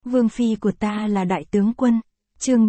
Vương phi của ta là đại tướng quân. Chương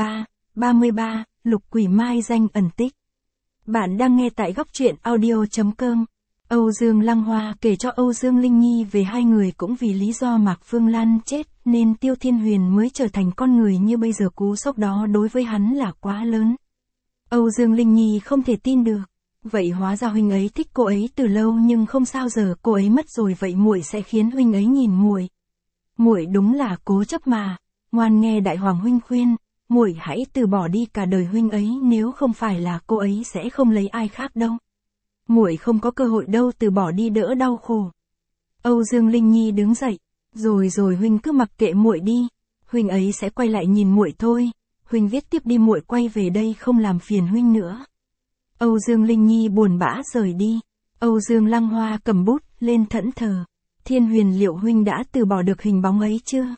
33, Lục Quỷ mai danh ẩn tích. Bạn đang nghe tại góc truyện audio.com. Âu Dương Lăng Hoa kể cho Âu Dương Linh Nhi về hai người cũng vì lý do Mạc Phương Lan chết nên Tiêu Thiên Huyền mới trở thành con người như bây giờ. Cú sốc đó đối với hắn là quá lớn. Âu Dương Linh Nhi không thể tin được. Vậy hóa ra huynh ấy thích cô ấy từ lâu, nhưng không sao giờ cô ấy mất rồi, vậy muội sẽ khiến huynh ấy nhìn muội. Muội đúng là cố chấp mà. Ngoan nghe đại hoàng huynh khuyên, muội hãy từ bỏ đi cả đời huynh ấy, nếu không phải là cô ấy sẽ không lấy ai khác đâu. Muội không có cơ hội đâu, từ bỏ đi đỡ đau khổ. Âu Dương Linh Nhi đứng dậy, rồi huynh cứ mặc kệ muội đi, huynh ấy sẽ quay lại nhìn muội thôi. Huynh viết tiếp đi, muội quay về đây không làm phiền huynh nữa. Âu Dương Linh Nhi buồn bã rời đi. Âu Dương Lăng Hoa cầm bút lên thẫn thờ. Thiên Huyền, liệu huynh đã từ bỏ được hình bóng ấy chưa?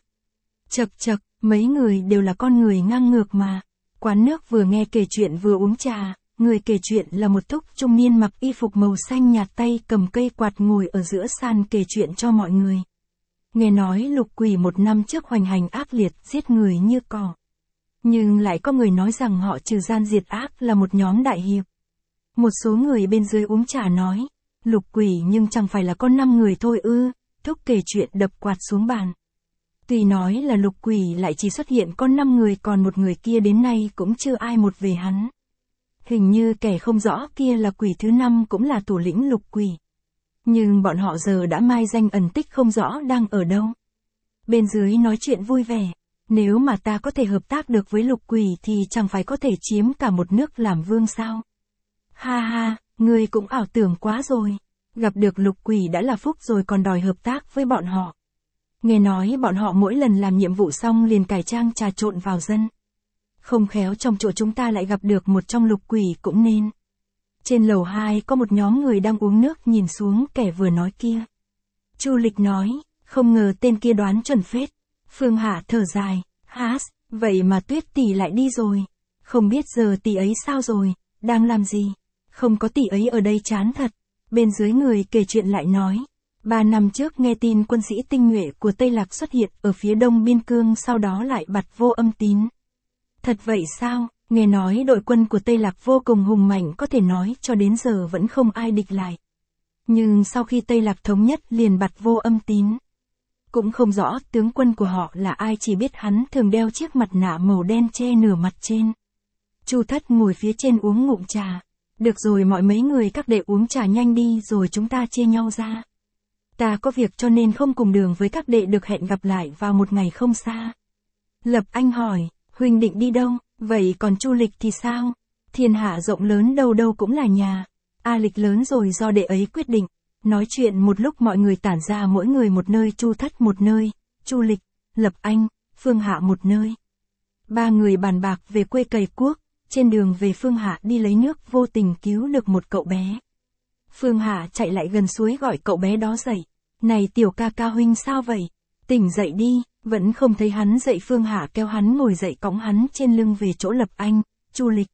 Chậc, mấy người đều là con người ngang ngược mà. Quán nước vừa nghe kể chuyện vừa uống trà. Người kể chuyện là một thúc trung niên mặc y phục màu xanh nhạt, tay cầm cây quạt ngồi ở giữa sàn kể chuyện cho mọi người. Nghe nói Lục Quỷ 1 năm trước hoành hành ác liệt, giết người như cỏ. Nhưng lại có người nói rằng họ trừ gian diệt ác là một nhóm đại hiệp. Một số người bên dưới uống trà nói, Lục Quỷ nhưng chẳng phải là con 5 người thôi ư? Thúc kể chuyện đập quạt xuống bàn. Tuy nói là Lục Quỷ lại chỉ xuất hiện con 5 người, còn một người kia đến nay cũng chưa ai một về hắn. Hình như kẻ không rõ kia là quỷ thứ 5, cũng là thủ lĩnh Lục Quỷ. Nhưng bọn họ giờ đã mai danh ẩn tích, không rõ đang ở đâu. Bên dưới nói chuyện vui vẻ, nếu mà ta có thể hợp tác được với Lục Quỷ thì chẳng phải có thể chiếm cả một nước làm vương sao? Ha ha, ngươi cũng ảo tưởng quá rồi. Gặp được Lục Quỷ đã là phúc rồi còn đòi hợp tác với bọn họ. Nghe nói bọn họ mỗi lần làm nhiệm vụ xong liền cải trang trà trộn vào dân. Không khéo trong chỗ chúng ta lại gặp được một trong Lục Quỷ cũng nên. Trên lầu 2 có một nhóm người đang uống nước nhìn xuống kẻ vừa nói kia. Chu Lịch nói, không ngờ tên kia đoán chuẩn phết. Phương Hạ thở dài, vậy mà Tuyết tỷ lại đi rồi. Không biết giờ tỷ ấy sao rồi, đang làm gì? Không có tỷ ấy ở đây chán thật. Bên dưới người kể chuyện lại nói, 3 năm trước nghe tin quân sĩ tinh nhuệ của Tây Lạc xuất hiện ở phía đông biên cương, sau đó lại bặt vô âm tín. Thật vậy sao? Nghe nói đội quân của Tây Lạc vô cùng hùng mạnh, có thể nói cho đến giờ vẫn không ai địch lại. Nhưng sau khi Tây Lạc thống nhất liền bặt vô âm tín. Cũng không rõ tướng quân của họ là ai, chỉ biết hắn thường đeo chiếc mặt nạ màu đen che nửa mặt trên. Chu Thất ngồi phía trên uống ngụm trà. Được rồi, mấy người các đệ uống trà nhanh đi rồi chúng ta chia nhau ra. Ta có việc cho nên không cùng đường với các đệ, được hẹn gặp lại vào một ngày không xa. Lập Anh hỏi, huynh định đi đâu? Vậy còn Chu Lịch thì sao? Thiên hạ rộng lớn, đâu đâu cũng là nhà. A Lịch lớn rồi, do đệ ấy quyết định. Nói chuyện một lúc mọi người tản ra, mỗi người một nơi, Chu Thất một nơi, Chu Lịch, Lập Anh, Phương Hạ một nơi. 3 người bàn bạc về quê cày cuốc. Trên đường về, Phương Hạ đi lấy nước vô tình cứu được một cậu bé. Phương Hạ chạy lại gần suối gọi cậu bé đó dậy. Này tiểu ca ca, huynh sao vậy? Tỉnh dậy đi. Vẫn không thấy hắn dậy. Phương Hạ kéo hắn ngồi dậy, cõng hắn trên lưng về chỗ Lập Anh, Chu Lịch.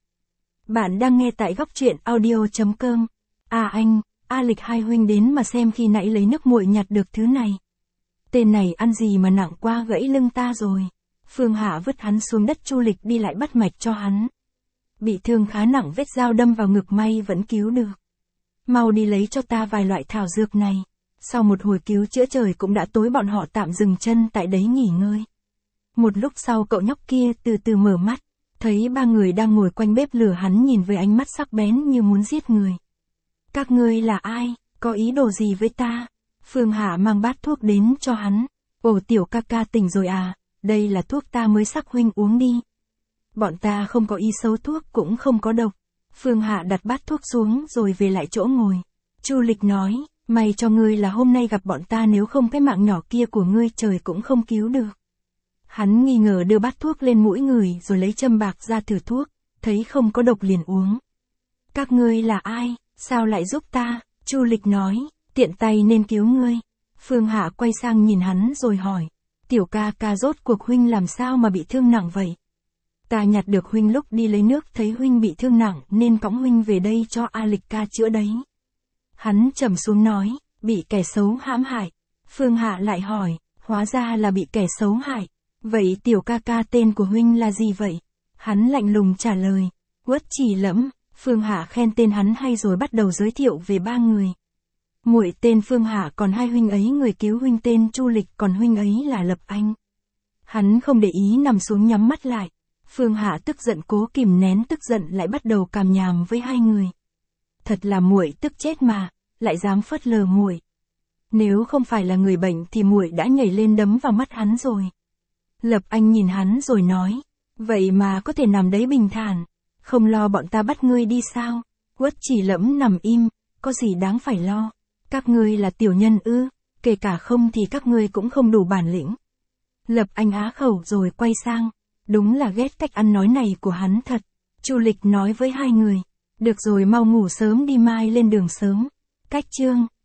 Bạn đang nghe tại góc truyện audio.com. Anh, A Lịch, hai huynh đến mà xem, khi nãy lấy nước muội nhặt được thứ này. Tên này ăn gì mà nặng quá, gãy lưng ta rồi. Phương Hạ vứt hắn xuống đất. Chu Lịch đi lại bắt mạch cho hắn. Bị thương khá nặng, vết dao đâm vào ngực, may vẫn cứu được. Mau đi lấy cho ta vài loại thảo dược này. Sau một hồi cứu chữa trời cũng đã tối, bọn họ tạm dừng chân tại đấy nghỉ ngơi. Một lúc sau cậu nhóc kia từ từ mở mắt, thấy 3 người đang ngồi quanh bếp lửa, hắn nhìn với ánh mắt sắc bén như muốn giết người. Các ngươi là ai, có ý đồ gì với ta? Phương Hạ mang bát thuốc đến cho hắn. Ồ, tiểu ca ca tỉnh rồi à, đây là thuốc ta mới sắc, huynh uống đi. Bọn ta không có ý xấu, thuốc cũng không có độc. Phương Hạ đặt bát thuốc xuống rồi về lại chỗ ngồi. Chu Lịch nói, may cho ngươi là hôm nay gặp bọn ta, nếu không cái mạng nhỏ kia của ngươi trời cũng không cứu được. Hắn nghi ngờ đưa bát thuốc lên mũi người rồi lấy châm bạc ra thử thuốc, thấy không có độc liền uống. Các ngươi là ai, sao lại giúp ta? Chu Lịch nói, tiện tay nên cứu ngươi. Phương Hạ quay sang nhìn hắn rồi hỏi, tiểu ca ca, rốt cuộc huynh làm sao mà bị thương nặng vậy? Ta nhặt được huynh lúc đi lấy nước, thấy huynh bị thương nặng nên cõng huynh về đây cho A Lịch ca chữa đấy. Hắn trầm xuống nói, bị kẻ xấu hãm hại. Phương Hạ lại hỏi, hóa ra là bị kẻ xấu hại. Vậy tiểu ca ca tên của huynh là gì vậy? Hắn lạnh lùng trả lời. Uất Chỉ Lẫm. Phương Hạ khen tên hắn hay rồi bắt đầu giới thiệu về ba người. Muội tên Phương Hạ, còn hai huynh ấy người cứu huynh tên Chu Lịch, còn huynh ấy là Lập Anh. Hắn không để ý, nằm xuống nhắm mắt lại. Phương Hạ tức giận cố kìm nén tức giận lại bắt đầu càm nhàm với hai người. Thật là muội tức chết mà, lại dám phớt lờ muội. Nếu không phải là người bệnh thì muội đã nhảy lên đấm vào mắt hắn rồi. Lập Anh nhìn hắn rồi nói, vậy mà có thể nằm đấy bình thản, không lo bọn ta bắt ngươi đi sao? Uất Chỉ Lẫm nằm im, có gì đáng phải lo? Các ngươi là tiểu nhân ư? Kể cả không thì các ngươi cũng không đủ bản lĩnh. Lập Anh á khẩu rồi quay sang, đúng là ghét cách ăn nói này của hắn thật. Chu Lịch nói với hai người, được rồi, mau ngủ sớm đi, mai lên đường sớm. Cách chương